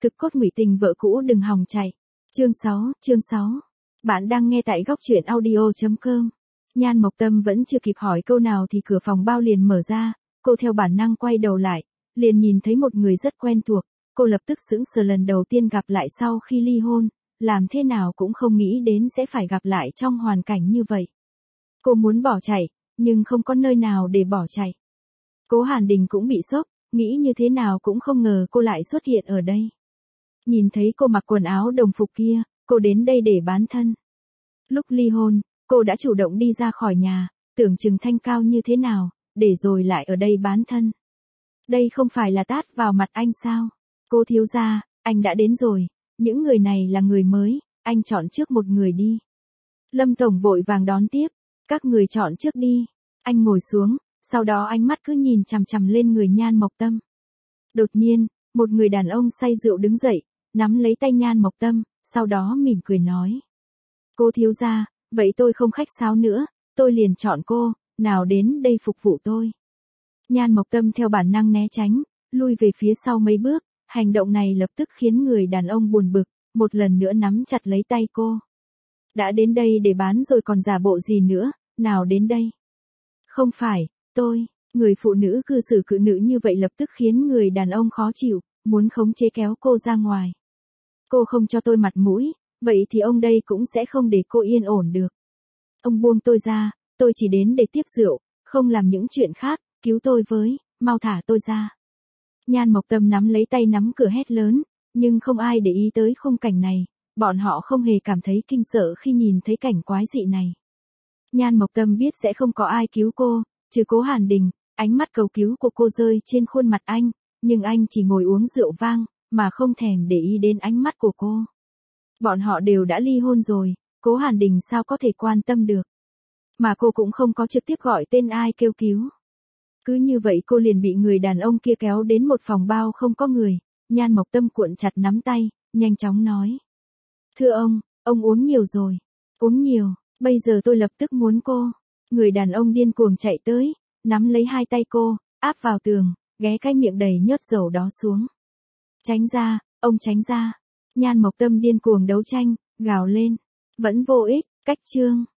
Thực cốt ngụy tình vợ cũ đừng hòng chạy. Chương 6. Bạn đang nghe tại góc truyện audio.com. Nhan Mộc Tâm vẫn chưa kịp hỏi câu nào thì cửa phòng bao liền mở ra, cô theo bản năng quay đầu lại, liền nhìn thấy một người rất quen thuộc, cô lập tức sững sờ lần đầu tiên gặp lại sau khi ly hôn, làm thế nào cũng không nghĩ đến sẽ phải gặp lại trong hoàn cảnh như vậy. Cô muốn bỏ chạy, nhưng không có nơi nào để bỏ chạy. Cố Hàn Đình cũng bị sốc, nghĩ như thế nào cũng không ngờ cô lại xuất hiện ở đây. Nhìn thấy cô mặc quần áo đồng phục kia, cô đến đây để bán thân. Lúc ly hôn, cô đã chủ động đi ra khỏi nhà, tưởng chừng thanh cao như thế nào, để rồi lại ở đây bán thân. Đây không phải là tát vào mặt anh sao? Cô thiếu gia, anh đã đến rồi, những người này là người mới, anh chọn trước một người đi. Lâm Tổng vội vàng đón tiếp, các người chọn trước đi. Anh ngồi xuống, sau đó ánh mắt cứ nhìn chằm chằm lên người Nhan Mộc Tâm. Đột nhiên, một người đàn ông say rượu đứng dậy, nắm lấy tay Nhan Mộc Tâm, sau đó mỉm cười nói. Cô thiếu gia, vậy tôi không khách sáo nữa, tôi liền chọn cô, nào đến đây phục vụ tôi. Nhan Mộc Tâm theo bản năng né tránh, lui về phía sau mấy bước, hành động này lập tức khiến người đàn ông buồn bực, một lần nữa nắm chặt lấy tay cô. Đã đến đây để bán rồi còn giả bộ gì nữa, nào đến đây. Không phải, người phụ nữ cư xử cự nữ như vậy lập tức khiến người đàn ông khó chịu, muốn khống chế kéo cô ra ngoài. Cô không cho tôi mặt mũi, vậy thì ông đây cũng sẽ không để cô yên ổn được. Ông buông tôi ra, tôi chỉ đến để tiếp rượu, không làm những chuyện khác, cứu tôi với, mau thả tôi ra. Nhan Mộc Tâm nắm lấy tay nắm cửa hét lớn, nhưng không ai để ý tới khung cảnh này, bọn họ không hề cảm thấy kinh sợ khi nhìn thấy cảnh quái dị này. Nhan Mộc Tâm biết sẽ không có ai cứu cô, trừ Cố Hàn Đình, ánh mắt cầu cứu của cô rơi trên khuôn mặt anh, nhưng anh chỉ ngồi uống rượu vang, mà không thèm để ý đến ánh mắt của cô. Bọn họ đều đã ly hôn rồi, Cố Hàn Đình sao có thể quan tâm được. Mà cô cũng không có trực tiếp gọi tên ai kêu cứu. Cứ như vậy cô liền bị người đàn ông kia kéo đến một phòng bao không có người, Nhan Mộc Tâm cuộn chặt nắm tay, nhanh chóng nói. Thưa ông uống nhiều rồi. Uống nhiều, bây giờ tôi lập tức muốn cô. Người đàn ông điên cuồng chạy tới, nắm lấy hai tay cô, áp vào tường, ghé cái miệng đầy nhớt dầu đó xuống. Tránh ra, ông tránh ra. Nhan Mộc Tâm điên cuồng đấu tranh, gào lên. Vẫn vô ích, cách chương.